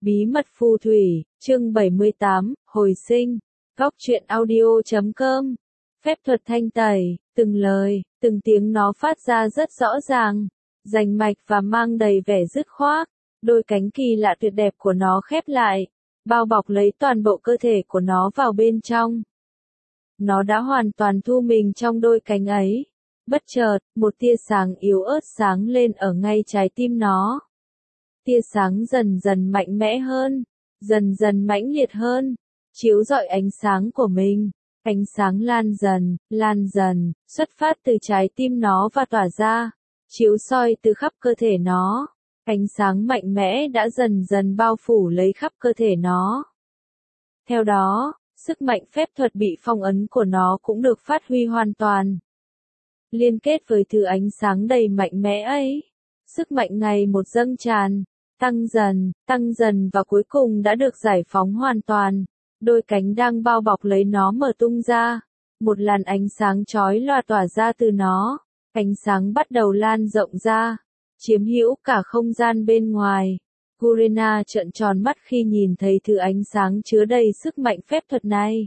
Bí mật phù thủy, chương 78, hồi sinh. Góc truyện audio.com. Phép thuật thanh tẩy, từng lời, từng tiếng nó phát ra rất rõ ràng, rành mạch và mang đầy vẻ dứt khoát. Đôi cánh kỳ lạ tuyệt đẹp của nó khép lại, bao bọc lấy toàn bộ cơ thể của nó vào bên trong. Nó đã hoàn toàn thu mình trong đôi cánh ấy. Bất chợt, một tia sáng yếu ớt sáng lên ở ngay trái tim nó. Tia sáng dần dần mạnh mẽ hơn, dần dần mãnh liệt hơn, chiếu rọi ánh sáng của mình. Ánh sáng lan dần, xuất phát từ trái tim nó và tỏa ra, chiếu soi từ khắp cơ thể nó. Ánh sáng mạnh mẽ đã dần dần bao phủ lấy khắp cơ thể nó. Theo đó, sức mạnh phép thuật bị phong ấn của nó cũng được phát huy hoàn toàn. Liên kết với thứ ánh sáng đầy mạnh mẽ ấy, sức mạnh ngày một dâng tràn, tăng dần và cuối cùng đã được giải phóng hoàn toàn. Đôi cánh đang bao bọc lấy nó mở tung ra, một làn ánh sáng chói lòa tỏa ra từ nó. Ánh sáng bắt đầu lan rộng ra, chiếm hữu cả không gian bên ngoài. Gurena trợn tròn mắt khi nhìn thấy thứ ánh sáng chứa đầy sức mạnh phép thuật này.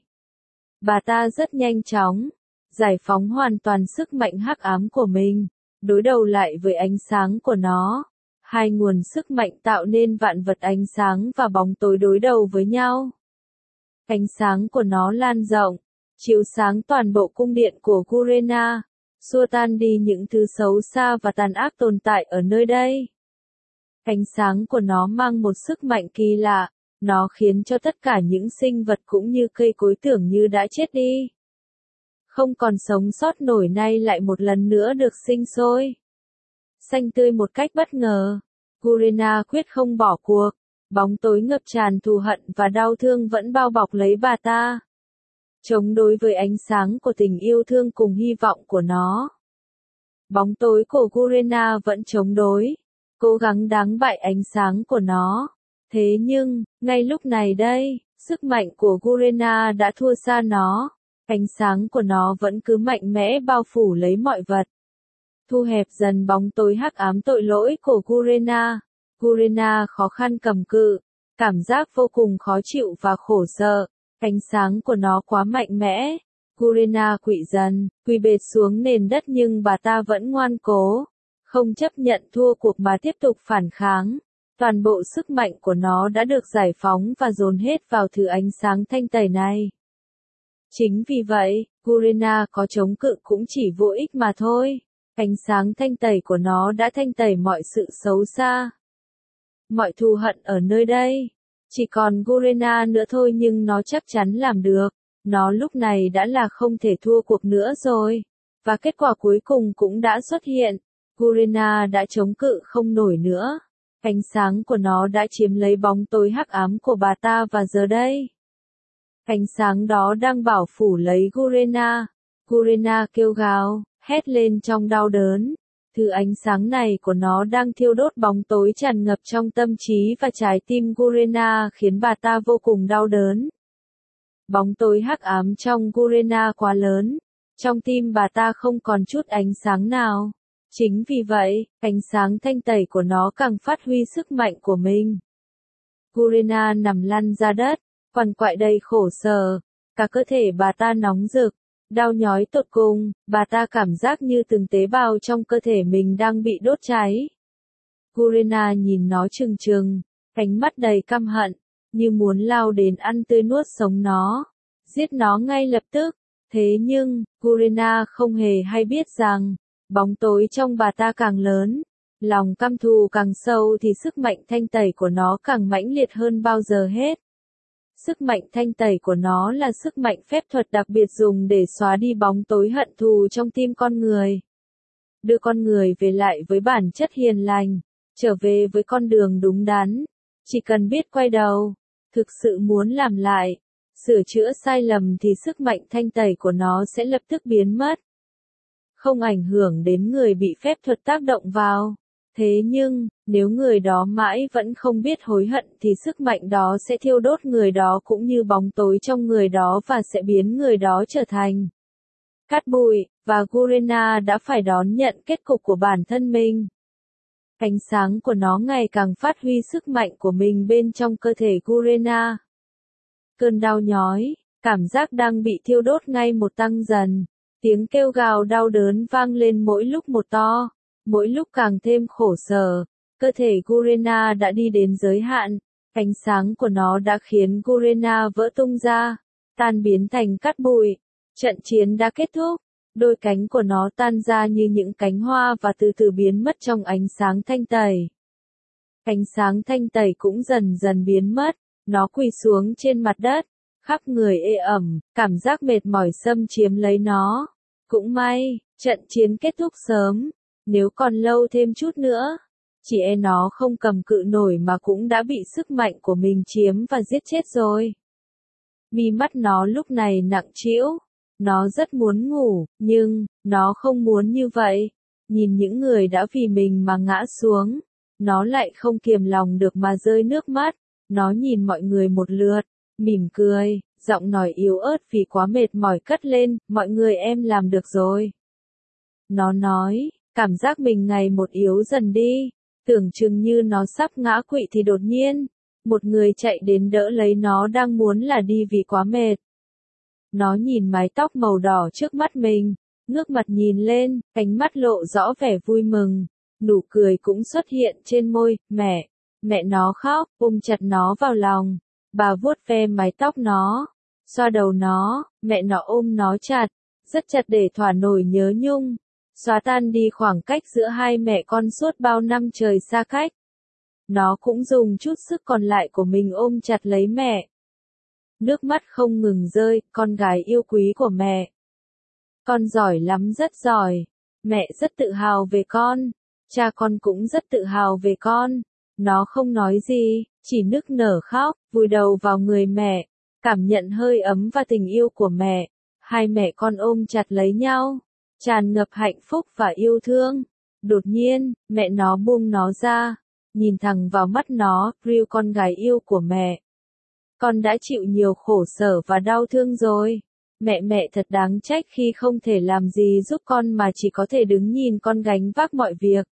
Bà ta rất nhanh chóng giải phóng hoàn toàn sức mạnh hắc ám của mình, đối đầu lại với ánh sáng của nó. Hai nguồn sức mạnh tạo nên vạn vật ánh sáng và bóng tối đối đầu với nhau. Ánh sáng của nó lan rộng, chiếu sáng toàn bộ cung điện của Gurena, xua tan đi những thứ xấu xa và tàn ác tồn tại ở nơi đây. Ánh sáng của nó mang một sức mạnh kỳ lạ, nó khiến cho tất cả những sinh vật cũng như cây cối tưởng như đã chết đi, không còn sống sót nổi, nay lại một lần nữa được sinh sôi xanh tươi một cách bất ngờ. Gurena quyết không bỏ cuộc. Bóng tối ngập tràn thù hận và đau thương vẫn bao bọc lấy bà ta, chống đối với ánh sáng của tình yêu thương cùng hy vọng của nó. Bóng tối của Gurena vẫn chống đối, cố gắng đánh bại ánh sáng của nó. Thế nhưng, ngay lúc này đây, sức mạnh của Gurena đã thua xa nó. Ánh sáng của nó vẫn cứ mạnh mẽ bao phủ lấy mọi vật, thu hẹp dần bóng tối hắc ám tội lỗi của Gurena. Gurena khó khăn cầm cự, cảm giác vô cùng khó chịu và khổ sở. Ánh sáng của nó quá mạnh mẽ. Gurena quỵ dần, quỳ bệt xuống nền đất, nhưng bà ta vẫn ngoan cố, không chấp nhận thua cuộc mà tiếp tục phản kháng. Toàn bộ sức mạnh của nó đã được giải phóng và dồn hết vào thứ ánh sáng thanh tẩy này. Chính vì vậy, Gurena có chống cự cũng chỉ vô ích mà thôi. Ánh sáng thanh tẩy của nó đã thanh tẩy mọi sự xấu xa, mọi thù hận ở nơi đây. Chỉ còn Gurena nữa thôi, nhưng nó chắc chắn làm được. Nó lúc này đã là không thể thua cuộc nữa rồi. Và kết quả cuối cùng cũng đã xuất hiện. Gurena đã chống cự không nổi nữa. Ánh sáng của nó đã chiếm lấy bóng tối hắc ám của bà ta, và giờ đây, ánh sáng đó đang bảo phủ lấy Gurena. Gurena kêu gào, hét lên trong đau đớn. Thứ ánh sáng này của nó đang thiêu đốt bóng tối tràn ngập trong tâm trí và trái tim Gurena, khiến bà ta vô cùng đau đớn. Bóng tối hắc ám trong Gurena quá lớn, trong tim bà ta không còn chút ánh sáng nào. Chính vì vậy, ánh sáng thanh tẩy của nó càng phát huy sức mạnh của mình. Gurena nằm lăn ra đất, quằn quại đầy khổ sở, cả cơ thể bà ta nóng rực, đau nhói tột cùng. Bà ta cảm giác như từng tế bào trong cơ thể mình đang bị đốt cháy. Gurena nhìn nó trừng trừng, ánh mắt đầy căm hận, như muốn lao đến ăn tươi nuốt sống nó, giết nó ngay lập tức. Thế nhưng, Gurena không hề hay biết rằng, bóng tối trong bà ta càng lớn, lòng căm thù càng sâu, thì sức mạnh thanh tẩy của nó càng mãnh liệt hơn bao giờ hết. Sức mạnh thanh tẩy của nó là sức mạnh phép thuật đặc biệt dùng để xóa đi bóng tối hận thù trong tim con người, đưa con người về lại với bản chất hiền lành, trở về với con đường đúng đắn. Chỉ cần biết quay đầu, thực sự muốn làm lại, sửa chữa sai lầm, thì sức mạnh thanh tẩy của nó sẽ lập tức biến mất, không ảnh hưởng đến người bị phép thuật tác động vào. Thế nhưng, nếu người đó mãi vẫn không biết hối hận, thì sức mạnh đó sẽ thiêu đốt người đó cũng như bóng tối trong người đó, và sẽ biến người đó trở thành cát bụi. Và Gurena đã phải đón nhận kết cục của bản thân mình. Ánh sáng của nó ngày càng phát huy sức mạnh của mình bên trong cơ thể Gurena. Cơn đau nhói, cảm giác đang bị thiêu đốt ngay một tăng dần. Tiếng kêu gào đau đớn vang lên mỗi lúc một to, mỗi lúc càng thêm khổ sở. Cơ thể Gurena đã đi đến giới hạn, ánh sáng của nó đã khiến Gurena vỡ tung ra, tan biến thành cát bụi. Trận chiến đã kết thúc, đôi cánh của nó tan ra như những cánh hoa và từ từ biến mất trong ánh sáng thanh tẩy. Ánh sáng thanh tẩy cũng dần dần biến mất, nó quỳ xuống trên mặt đất, khắp người ê ẩm, cảm giác mệt mỏi xâm chiếm lấy nó. Cũng may, trận chiến kết thúc sớm, nếu còn lâu thêm chút nữa, chỉ e nó không cầm cự nổi mà cũng đã bị sức mạnh của mình chiếm và giết chết rồi. Mi mắt nó lúc này nặng trĩu, nó rất muốn ngủ, nhưng, nó không muốn như vậy. Nhìn những người đã vì mình mà ngã xuống, nó lại không kiềm lòng được mà rơi nước mắt. Nó nhìn mọi người một lượt, mỉm cười, giọng nói yếu ớt vì quá mệt mỏi cất lên, mọi người em làm được rồi. Nó nói, cảm giác mình ngày một yếu dần đi, tưởng chừng như nó sắp ngã quỵ thì đột nhiên, một người chạy đến đỡ lấy nó đang muốn là đi vì quá mệt. Nó nhìn mái tóc màu đỏ trước mắt mình, ngước mặt nhìn lên, ánh mắt lộ rõ vẻ vui mừng, nụ cười cũng xuất hiện trên môi, mẹ nó khóc, ôm chặt nó vào lòng, bà vuốt ve mái tóc nó, xoa đầu nó, mẹ nó ôm nó chặt, rất chặt để thỏa nổi nhớ nhung, xóa tan đi khoảng cách giữa hai mẹ con suốt bao năm trời xa cách. Nó cũng dùng chút sức còn lại của mình ôm chặt lấy mẹ. Nước mắt không ngừng rơi, con gái yêu quý của mẹ. Con giỏi lắm, rất giỏi. Mẹ rất tự hào về con. Cha con cũng rất tự hào về con. Nó không nói gì, chỉ nức nở khóc, vùi đầu vào người mẹ, cảm nhận hơi ấm và tình yêu của mẹ. Hai mẹ con ôm chặt lấy nhau, tràn ngập hạnh phúc và yêu thương. Đột nhiên, mẹ nó buông nó ra, nhìn thẳng vào mắt nó, Ryu con gái yêu của mẹ. Con đã chịu nhiều khổ sở và đau thương rồi. Mẹ thật đáng trách khi không thể làm gì giúp con mà chỉ có thể đứng nhìn con gánh vác mọi việc.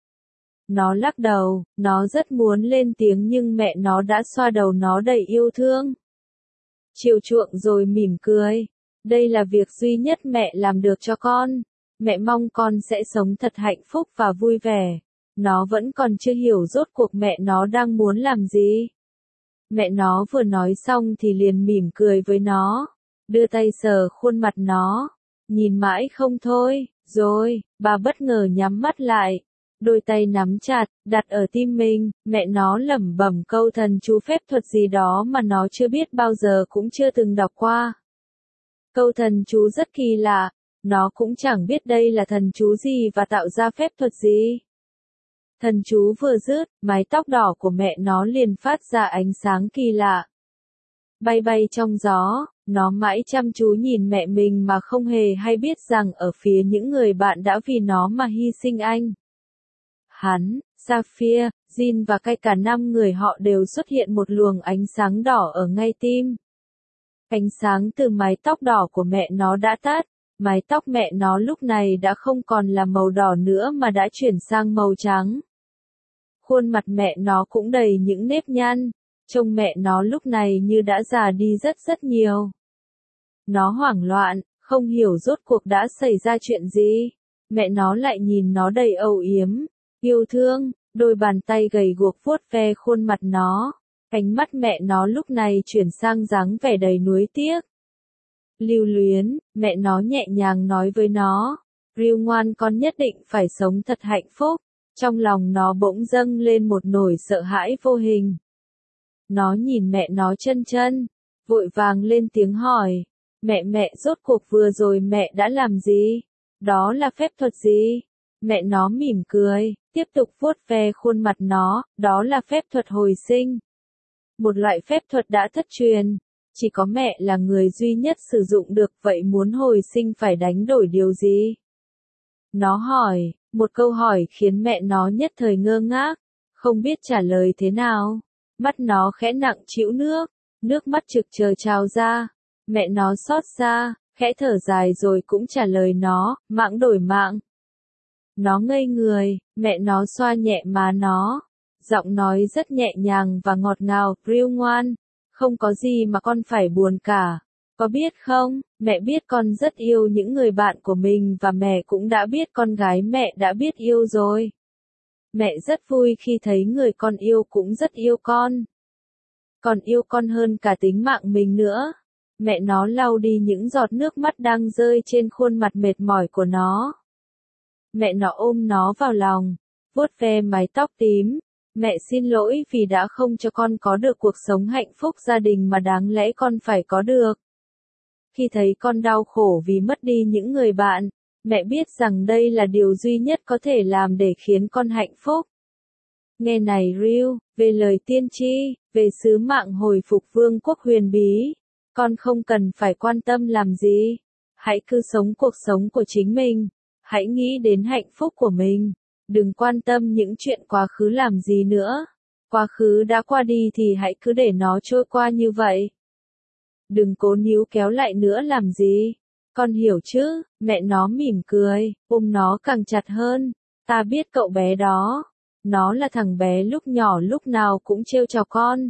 Nó lắc đầu, nó rất muốn lên tiếng nhưng mẹ nó đã xoa đầu nó đầy yêu thương. Chiều chuộng rồi mỉm cười. Đây là việc duy nhất mẹ làm được cho con. Mẹ mong con sẽ sống thật hạnh phúc và vui vẻ. Nó vẫn còn chưa hiểu rốt cuộc mẹ nó đang muốn làm gì. Mẹ nó vừa nói xong thì liền mỉm cười với nó, đưa tay sờ khuôn mặt nó, nhìn mãi không thôi, rồi, bà bất ngờ nhắm mắt lại, đôi tay nắm chặt, đặt ở tim mình, mẹ nó lẩm bẩm câu thần chú phép thuật gì đó mà nó chưa biết bao giờ cũng chưa từng đọc qua. Câu thần chú rất kỳ lạ, nó cũng chẳng biết đây là thần chú gì và tạo ra phép thuật gì. Thần chú vừa dứt, mái tóc đỏ của mẹ nó liền phát ra ánh sáng kỳ lạ. Bay bay trong gió, nó mãi chăm chú nhìn mẹ mình mà không hề hay biết rằng ở phía những người bạn đã vì nó mà hy sinh anh. Hắn, Sapphire, Jin và cả 5 người họ đều xuất hiện một luồng ánh sáng đỏ ở ngay tim. Ánh sáng từ mái tóc đỏ của mẹ nó đã tắt, mái tóc mẹ nó lúc này đã không còn là màu đỏ nữa mà đã chuyển sang màu trắng. Khuôn mặt mẹ nó cũng đầy những nếp nhăn, trông mẹ nó lúc này như đã già đi rất nhiều. Nó hoảng loạn, không hiểu rốt cuộc đã xảy ra chuyện gì. Mẹ nó lại nhìn nó đầy âu yếm, yêu thương, đôi bàn tay gầy guộc vuốt ve khuôn mặt nó. Ánh mắt mẹ nó lúc này chuyển sang dáng vẻ đầy nuối tiếc. Lưu luyến, mẹ nó nhẹ nhàng nói với nó, Ryu ngoan, con nhất định phải sống thật hạnh phúc. Trong lòng nó bỗng dâng lên một nỗi sợ hãi vô hình. Nó nhìn mẹ nó chân, vội vàng lên tiếng hỏi, mẹ rốt cuộc vừa rồi mẹ đã làm gì? Đó là phép thuật gì? Mẹ nó mỉm cười, tiếp tục vuốt ve khuôn mặt nó, đó là phép thuật hồi sinh. Một loại phép thuật đã thất truyền, chỉ có mẹ là người duy nhất sử dụng được, vậy muốn hồi sinh phải đánh đổi điều gì? Nó hỏi, một câu hỏi khiến mẹ nó nhất thời ngơ ngác, không biết trả lời thế nào. Mắt nó khẽ nặng trĩu nước mắt trực chờ trào ra. Mẹ nó xót xa, khẽ thở dài rồi cũng trả lời nó, mạng đổi mạng. Nó ngây người, mẹ nó xoa nhẹ má nó. Giọng nói rất nhẹ nhàng và ngọt ngào, Real ngoan, không có gì mà con phải buồn cả. Có biết không, mẹ biết con rất yêu những người bạn của mình và mẹ cũng đã biết con gái mẹ đã biết yêu rồi. Mẹ rất vui khi thấy người con yêu cũng rất yêu con. Còn yêu con hơn cả tính mạng mình nữa. Mẹ nó lau đi những giọt nước mắt đang rơi trên khuôn mặt mệt mỏi của nó. Mẹ nó ôm nó vào lòng, vuốt ve mái tóc tím. Mẹ xin lỗi vì đã không cho con có được cuộc sống hạnh phúc gia đình mà đáng lẽ con phải có được. Khi thấy con đau khổ vì mất đi những người bạn, mẹ biết rằng đây là điều duy nhất có thể làm để khiến con hạnh phúc. Nghe này Real, về lời tiên tri, về sứ mạng hồi phục vương quốc huyền bí, con không cần phải quan tâm làm gì. Hãy cứ sống cuộc sống của chính mình. Hãy nghĩ đến hạnh phúc của mình. Đừng quan tâm những chuyện quá khứ làm gì nữa. Quá khứ đã qua đi thì hãy cứ để nó trôi qua như vậy. Đừng cố níu kéo lại nữa làm gì. Con hiểu chứ, mẹ nó mỉm cười, ôm nó càng chặt hơn. Ta biết cậu bé đó. Nó là thằng bé lúc nhỏ lúc nào cũng trêu chọc con.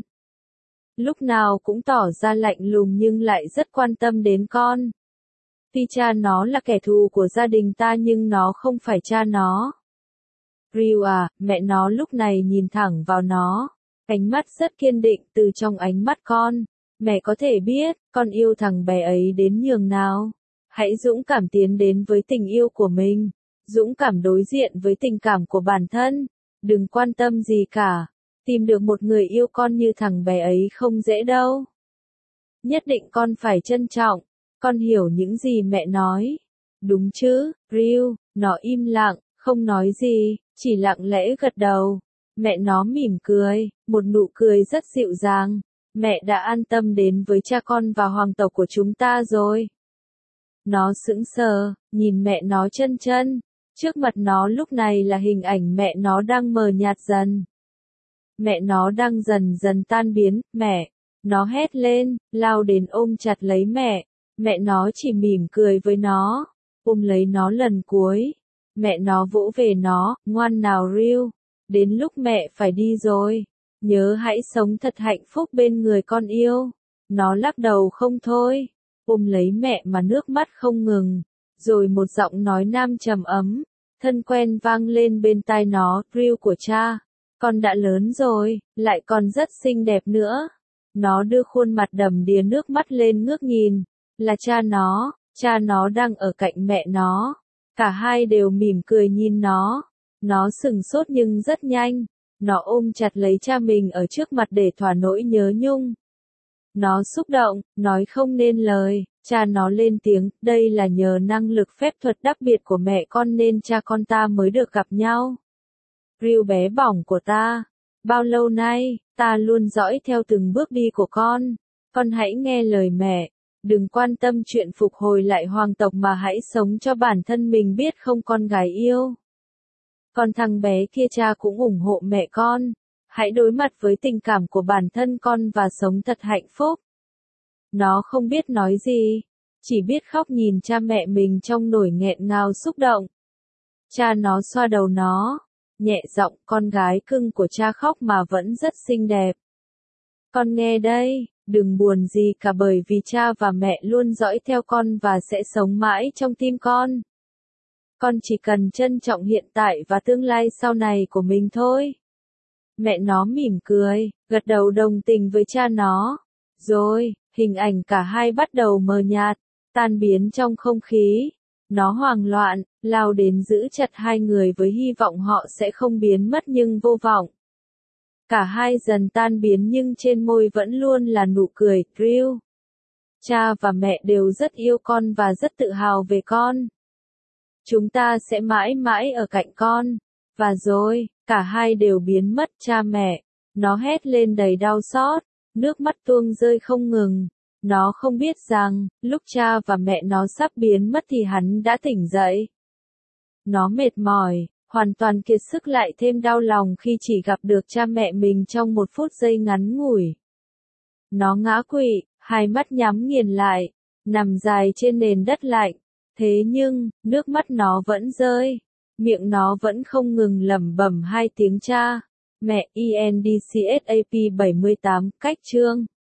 Lúc nào cũng tỏ ra lạnh lùng nhưng lại rất quan tâm đến con. Tuy cha nó là kẻ thù của gia đình ta nhưng nó không phải cha nó. Real à, mẹ nó lúc này nhìn thẳng vào nó. Ánh mắt rất kiên định từ trong ánh mắt con. Mẹ có thể biết, con yêu thằng bé ấy đến nhường nào. Hãy dũng cảm tiến đến với tình yêu của mình. Dũng cảm đối diện với tình cảm của bản thân. Đừng quan tâm gì cả. Tìm được một người yêu con như thằng bé ấy không dễ đâu. Nhất định con phải trân trọng. Con hiểu những gì mẹ nói. Đúng chứ, Real, nó im lặng, không nói gì, chỉ lặng lẽ gật đầu. Mẹ nó mỉm cười, một nụ cười rất dịu dàng. Mẹ đã an tâm đến với cha con và hoàng tộc của chúng ta rồi. Nó sững sờ, nhìn mẹ nó chân chân. Trước mặt nó lúc này là hình ảnh mẹ nó đang mờ nhạt dần. Mẹ nó đang dần dần tan biến, mẹ. Nó hét lên, lao đến ôm chặt lấy mẹ. Mẹ nó chỉ mỉm cười với nó, ôm lấy nó lần cuối. Mẹ nó vỗ về nó, ngoan nào Real. Đến lúc mẹ phải đi rồi. Nhớ hãy sống thật hạnh phúc bên người con yêu. Nó lắc đầu không thôi. Ôm lấy mẹ mà nước mắt không ngừng. Rồi một giọng nói nam trầm ấm, thân quen vang lên bên tai nó, Real của cha. Con đã lớn rồi, lại còn rất xinh đẹp nữa. Nó đưa khuôn mặt đầm đìa nước mắt lên ngước nhìn. Là cha nó đang ở cạnh mẹ nó. Cả hai đều mỉm cười nhìn nó. Nó sừng sốt nhưng rất nhanh. Nó ôm chặt lấy cha mình ở trước mặt để thỏa nỗi nhớ nhung. Nó xúc động, nói không nên lời. Cha nó lên tiếng, đây là nhờ năng lực phép thuật đặc biệt của mẹ con nên cha con ta mới được gặp nhau. Real bé bỏng của ta. Bao lâu nay, ta luôn dõi theo từng bước đi của con. Con hãy nghe lời mẹ. Đừng quan tâm chuyện phục hồi lại hoàng tộc mà hãy sống cho bản thân mình biết không con gái yêu. Còn thằng bé kia cha cũng ủng hộ mẹ con. Hãy đối mặt với tình cảm của bản thân con và sống thật hạnh phúc. Nó không biết nói gì. Chỉ biết khóc nhìn cha mẹ mình trong nỗi nghẹn ngào xúc động. Cha nó xoa đầu nó. Nhẹ giọng, con gái cưng của cha khóc mà vẫn rất xinh đẹp. Con nghe đây. Đừng buồn gì cả bởi vì cha và mẹ luôn dõi theo con và sẽ sống mãi trong tim con. Con chỉ cần trân trọng hiện tại và tương lai sau này của mình thôi. Mẹ nó mỉm cười, gật đầu đồng tình với cha nó. Rồi, hình ảnh cả hai bắt đầu mờ nhạt, tan biến trong không khí. Nó hoảng loạn, lao đến giữ chặt hai người với hy vọng họ sẽ không biến mất nhưng vô vọng. Cả hai dần tan biến nhưng trên môi vẫn luôn là nụ cười, Real. Cha và mẹ đều rất yêu con và rất tự hào về con. Chúng ta sẽ mãi mãi ở cạnh con. Và rồi, cả hai đều biến mất cha mẹ. Nó hét lên đầy đau xót, nước mắt tuôn rơi không ngừng. Nó không biết rằng, lúc cha và mẹ nó sắp biến mất thì hắn đã tỉnh dậy. Nó mệt mỏi, hoàn toàn kiệt sức lại thêm đau lòng khi chỉ gặp được cha mẹ mình trong một phút giây ngắn ngủi. Nó ngã quỵ, hai mắt nhắm nghiền lại, nằm dài trên nền đất lạnh. Thế nhưng, nước mắt nó vẫn rơi. Miệng nó vẫn không ngừng lẩm bẩm hai tiếng cha, mẹ. ENDCSAP 78, cách chương.